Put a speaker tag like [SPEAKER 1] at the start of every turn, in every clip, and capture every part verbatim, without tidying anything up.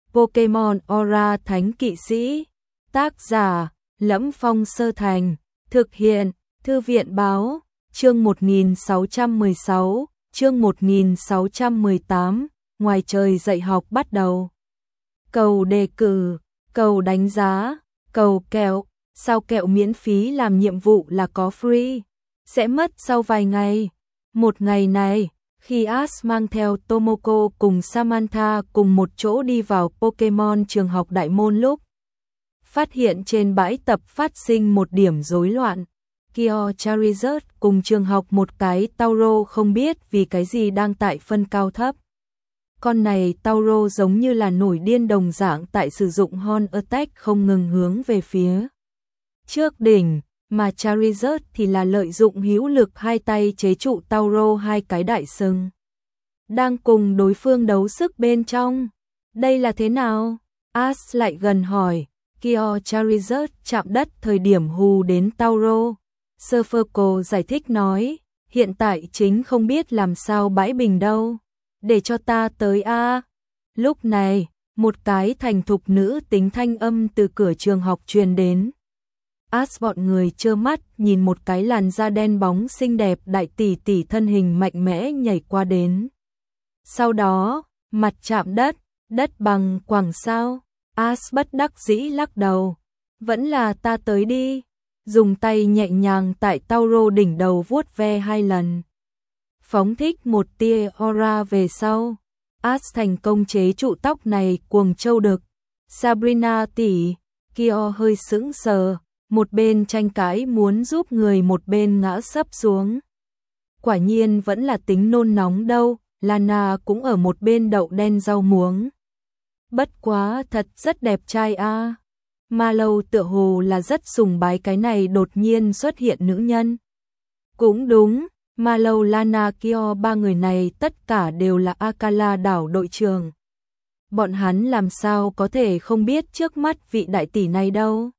[SPEAKER 1] Pokemon Aura Thánh Kỵ Sĩ. Tác giả: Lẫm Phong Sơ Thành. Thực hiện: Thư viện Báo. Chương một nghìn sáu trăm mười sáu, chương một nghìn sáu trăm mười tám, ngoài trời dạy học bắt đầu. Cầu đề cử, cầu đánh giá, cầu kẹo, sao kẹo miễn phí làm nhiệm vụ là có free, sẽ mất sau vài ngày. Một ngày này, khi Ash mang theo Tomoko cùng Samantha cùng một chỗ đi vào Pokemon trường học Đại Môn lúc phát hiện trên bãi tập phát sinh một điểm rối loạn. Kyo Charizard cùng trường học một cái Tauro không biết vì cái gì đang tại phân cao thấp. Con này Tauro giống như là nổi điên đồng dạng tại sử dụng Horn Attack không ngừng hướng về phía trước đỉnh, mà Charizard thì là lợi dụng hữu lực hai tay chế trụ Tauro hai cái đại sừng. Đang cùng đối phương đấu sức bên trong. Đây là thế nào? Ash lại gần hỏi. Kyo Charizard chạm đất thời điểm hù đến Tauro. Surferco giải thích nói, hiện tại chính không biết làm sao bãi bình đâu. Để cho ta tới a. À. Lúc này, một cái thành thục nữ tính thanh âm từ cửa trường học truyền đến. Ash bọn người trơ mắt nhìn một cái làn da đen bóng xinh đẹp đại tỷ tỷ thân hình mạnh mẽ nhảy qua đến. Sau đó, mặt chạm đất, đất bằng quẳng sao. Ash bất đắc dĩ lắc đầu. Vẫn là ta tới đi. Dùng tay nhẹ nhàng tại Tauro đỉnh đầu vuốt ve hai lần. Phóng thích một tia aura về sau. Ash thành công chế trụ tóc này cuồng châu đực. Sabrina tỷ, Kyo hơi sững sờ, một bên tranh cãi muốn giúp người một bên ngã sấp xuống. Quả nhiên vẫn là tính nôn nóng đâu, Lana cũng ở một bên đậu đen rau muống. Bất quá thật rất đẹp trai a. À. Mallow tựa hồ là rất sùng bái cái này đột nhiên xuất hiện nữ nhân. Cũng đúng, Mallow, Lana, Kyo ba người này tất cả đều là Akala đảo đội trưởng. Bọn hắn làm sao có thể không biết trước mắt vị đại tỷ này đâu.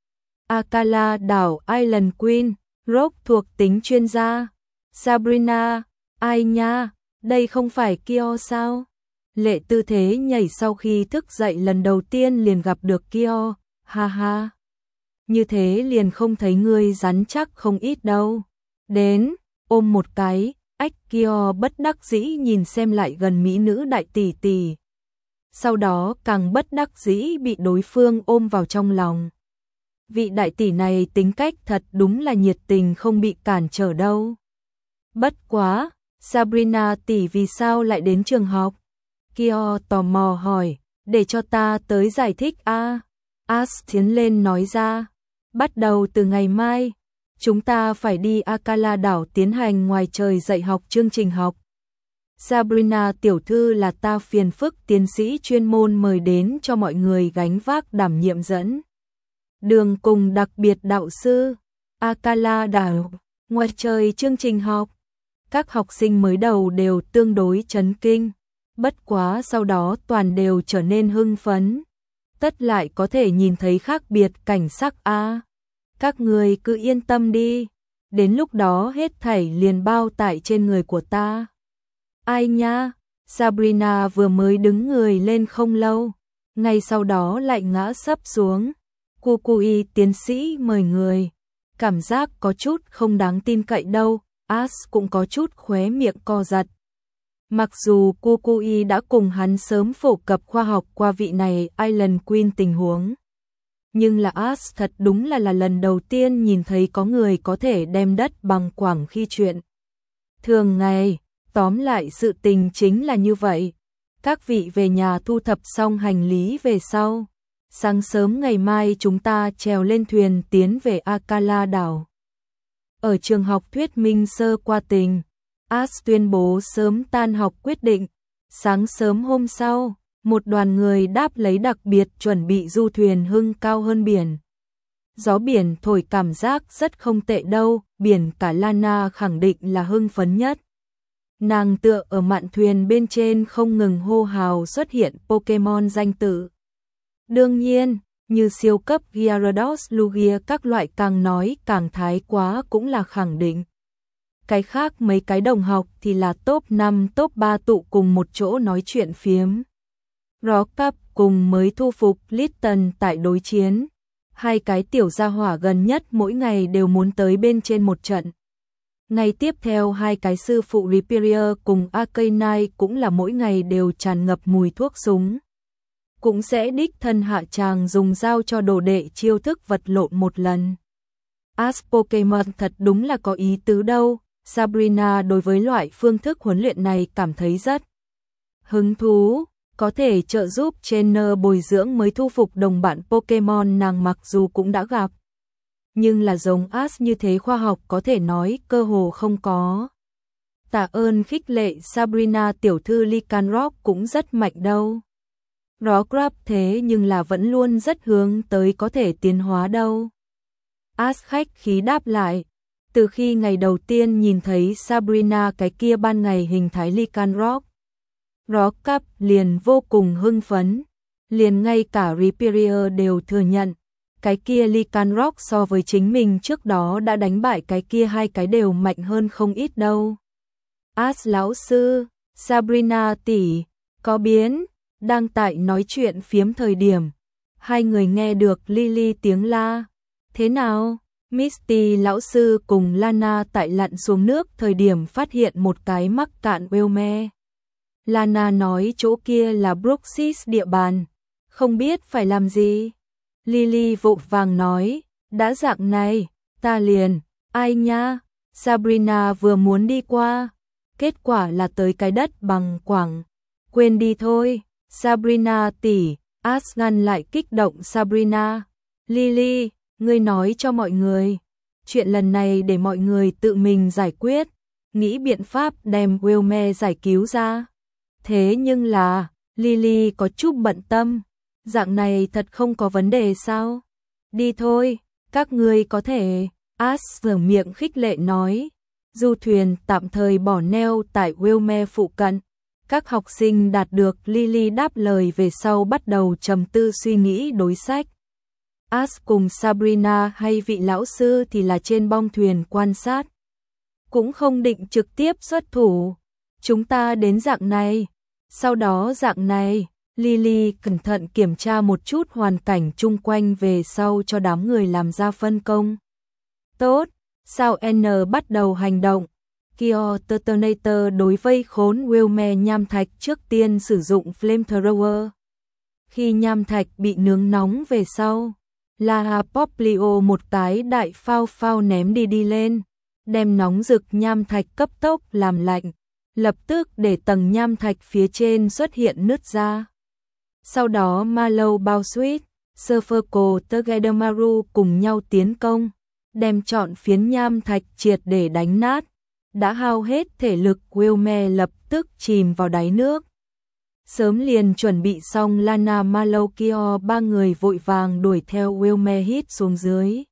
[SPEAKER 1] Akala đảo Island Queen, Rock thuộc tính chuyên gia. Sabrina, ai nha, đây không phải Kyo sao? Lệ tư thế nhảy sau khi thức dậy lần đầu tiên liền gặp được Kyo, ha ha. Như thế liền không thấy ngươi rắn chắc không ít đâu. Đến, ôm một cái, ách Kyo bất đắc dĩ nhìn xem lại gần mỹ nữ đại tỷ tỷ. Sau đó càng bất đắc dĩ bị đối phương ôm vào trong lòng. Vị đại tỷ này tính cách thật đúng là nhiệt tình không bị cản trở đâu. Bất quá, Sabrina tỷ vì sao lại đến trường học? Kyo tò mò hỏi, để cho ta tới giải thích a. À. Ash tiến lên nói ra, bắt đầu từ ngày mai, chúng ta phải đi Akala đảo tiến hành ngoài trời dạy học chương trình học. Sabrina tiểu thư là ta phiền phức tiến sĩ chuyên môn mời đến cho mọi người gánh vác đảm nhiệm dẫn đường cùng đặc biệt đạo sư. Akala đảo, ngoài trời chương trình học. Các học sinh mới đầu đều tương đối chấn kinh. Bất quá sau đó toàn đều trở nên hưng phấn. Tất lại có thể nhìn thấy khác biệt cảnh sắc a. À. Các người cứ yên tâm đi. Đến lúc đó hết thảy liền bao tải trên người của ta. Ai nha, Sabrina vừa mới đứng người lên không lâu. Ngay sau đó lại ngã sấp xuống. Kukui tiến sĩ mời người. Cảm giác có chút không đáng tin cậy đâu. Ash cũng có chút khóe miệng co giật. Mặc dù Kukui đã cùng hắn sớm phổ cập khoa học qua vị này Island Queen tình huống. Nhưng là Ash thật đúng là là lần đầu tiên nhìn thấy có người có thể đem đất bằng quảng khi chuyện. Thường ngày, tóm lại sự tình chính là như vậy. Các vị về nhà thu thập xong hành lý về sau. Sáng sớm ngày mai chúng ta trèo lên thuyền tiến về Akala đảo. Ở trường học thuyết minh sơ qua tình. Ash tuyên bố sớm tan học quyết định. Sáng sớm hôm sau, một đoàn người đáp lấy đặc biệt chuẩn bị du thuyền hưng cao hơn biển. Gió biển thổi cảm giác rất không tệ đâu, biển cả Lana khẳng định là hưng phấn nhất. Nàng tựa ở mạn thuyền bên trên không ngừng hô hào xuất hiện Pokemon danh tự. Đương nhiên, như siêu cấp Gyarados, Lugia các loại càng nói càng thái quá cũng là khẳng định. Cái khác mấy cái đồng học thì là top năm top ba tụ cùng một chỗ nói chuyện phiếm. Rock Cup cùng mới thu phục Litten tại đối chiến. Hai cái tiểu gia hỏa gần nhất mỗi ngày đều muốn tới bên trên một trận. Ngày tiếp theo hai cái sư phụ Reaper cùng Arcane Knight cũng là mỗi ngày đều tràn ngập mùi thuốc súng. Cũng sẽ đích thân hạ tràng dùng dao cho đồ đệ chiêu thức vật lộn một lần. As Pokemon thật đúng là có ý tứ đâu. Sabrina đối với loại phương thức huấn luyện này cảm thấy rất hứng thú, có thể trợ giúp trainer bồi dưỡng mới thu phục đồng bạn Pokemon nàng mặc dù cũng đã gặp. Nhưng là giống As như thế khoa học có thể nói cơ hồ không có. Tạ ơn khích lệ Sabrina tiểu thư Lycanroc cũng rất mạnh đâu. Rockruff thế nhưng là vẫn luôn rất hướng tới có thể tiến hóa đâu. As khách khí đáp lại. Từ khi ngày đầu tiên nhìn thấy Sabrina cái kia ban ngày hình thái Lycanroc, Rockruff liền vô cùng hưng phấn. Liền ngay cả Reaper đều thừa nhận. Cái kia Lycanroc so với chính mình trước đó đã đánh bại cái kia hai cái đều mạnh hơn không ít đâu. As lão sư, Sabrina tỷ, có biến, đang tại nói chuyện phiếm thời điểm. Hai người nghe được Lily tiếng la. Thế nào? Misty lão sư cùng Lana tại lặn xuống nước thời điểm phát hiện một cái mắc cạn Wilme. Lana nói chỗ kia là Brooks's địa bàn, không biết phải làm gì. Lily vội vàng nói, đã dạng này, ta liền, ai nha, Sabrina vừa muốn đi qua, kết quả là tới cái đất bằng quảng, quên đi thôi, Sabrina tỷ, As ngăn lại kích động Sabrina, Lily, ngươi nói cho mọi người, chuyện lần này để mọi người tự mình giải quyết, nghĩ biện pháp đem Wilme giải cứu ra. Thế nhưng là, Lily có chút bận tâm. Dạng này thật không có vấn đề sao? Đi thôi, các ngươi có thể. As mở miệng khích lệ nói. Du thuyền tạm thời bỏ neo tại Wilme phụ cận. Các học sinh đạt được Lily đáp lời về sau bắt đầu trầm tư suy nghĩ đối sách. As cùng Sabrina hay vị lão sư thì là trên bong thuyền quan sát. Cũng không định trực tiếp xuất thủ. Chúng ta đến dạng này. Sau đó dạng này. Lily cẩn thận kiểm tra một chút hoàn cảnh chung quanh về sau cho đám người làm ra phân công. Tốt, sao N bắt đầu hành động. Kyo Detonator đối vây khốn Wilme nham thạch trước tiên sử dụng Flamethrower. Khi nham thạch bị nướng nóng về sau, La Poplio một cái đại phao phao ném đi đi lên, đem nóng rực nham thạch cấp tốc làm lạnh, lập tức để tầng nham thạch phía trên xuất hiện nứt ra. Sau đó Mallow Bao Sweet, Surferco Togedemaru cùng nhau tiến công, đem trọn phiến nham thạch triệt để đánh nát. Đã hao hết thể lực, Wilme lập tức chìm vào đáy nước. Sớm liền chuẩn bị xong Lana Mallow Kyo ba người vội vàng đuổi theo Wilme hít xuống dưới.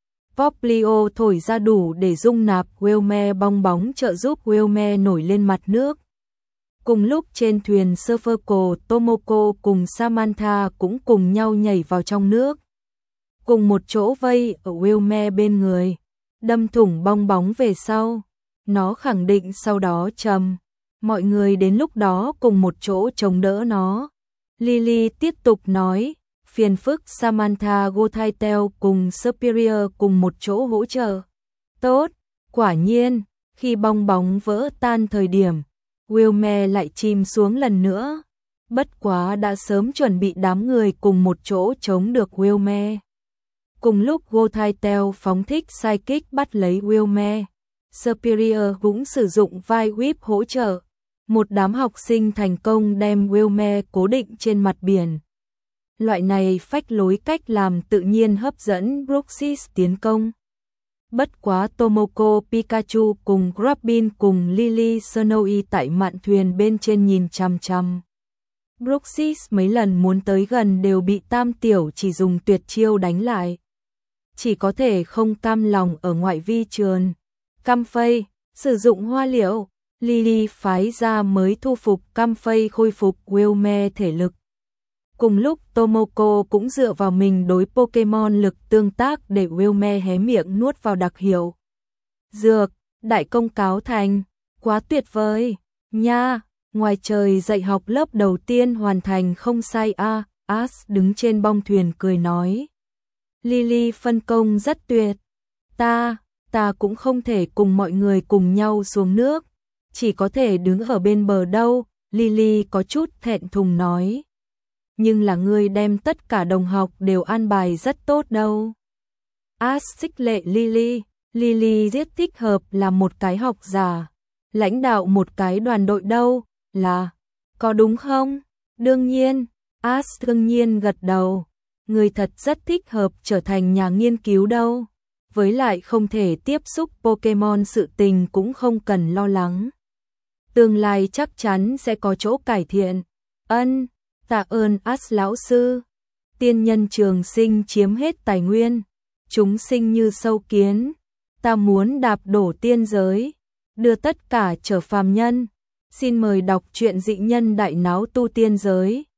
[SPEAKER 1] Poplio thổi ra đủ để dung nạp Wilme bong bóng trợ giúp Wilme nổi lên mặt nước. Cùng lúc trên thuyền Surferco, Tomoko cùng Samantha cũng cùng nhau nhảy vào trong nước. Cùng một chỗ vây ở Wilme bên người, đâm thủng bong bóng về sau. Nó khẳng định sau đó trầm. Mọi người đến lúc đó cùng một chỗ chống đỡ nó. Lily tiếp tục nói, phiền phức Samantha Gothaitel cùng Superior cùng một chỗ hỗ trợ. Tốt, quả nhiên, khi bong bóng vỡ tan thời điểm, Wilme lại chìm xuống lần nữa. Bất quá đã sớm chuẩn bị đám người cùng một chỗ chống được Wilme. Cùng lúc Gothaitel phóng thích Psychic bắt lấy Wilme, Superior cũng sử dụng vai whip hỗ trợ. Một đám học sinh thành công đem Wilme cố định trên mặt biển. Loại này phách lối cách làm tự nhiên hấp dẫn Brooks's tiến công. Bất quá Tomoko Pikachu cùng Robin cùng Lily Snowy tại mạn thuyền bên trên nhìn chằm chằm. Brooks's mấy lần muốn tới gần đều bị Tam Tiểu chỉ dùng tuyệt chiêu đánh lại. Chỉ có thể không cam lòng ở ngoại vi trường. Cam phây, sử dụng hoa liễu, Lily phái ra mới thu phục cam phây khôi phục Wilme thể lực. Cùng lúc Tomoko cũng dựa vào mình đối Pokemon lực tương tác để Wilme hé miệng nuốt vào đặc hiệu. Dược, đại công cáo thành, quá tuyệt vời, nha, ngoài trời dạy học lớp đầu tiên hoàn thành không sai a. À. As đứng trên bong thuyền cười nói. Lily phân công rất tuyệt. Ta, ta cũng không thể cùng mọi người cùng nhau xuống nước. Chỉ có thể đứng ở bên bờ đâu, Lily có chút thẹn thùng nói. Nhưng là ngươi đem tất cả đồng học đều an bài rất tốt đâu. As khích lệ Lily, Lily rất thích hợp là một cái học giả. Lãnh đạo một cái đoàn đội đâu, là, có đúng không? Đương nhiên, As đương nhiên gật đầu. Người thật rất thích hợp trở thành nhà nghiên cứu đâu. Với lại không thể tiếp xúc Pokemon sự tình cũng không cần lo lắng. Tương lai chắc chắn sẽ có chỗ cải thiện. Ân, tạ ơn As lão sư. Tiên nhân trường sinh chiếm hết tài nguyên. Chúng sinh như sâu kiến. Ta muốn đạp đổ tiên giới. Đưa tất cả trở phàm nhân. Xin mời đọc truyện dị nhân đại náo tu tiên giới.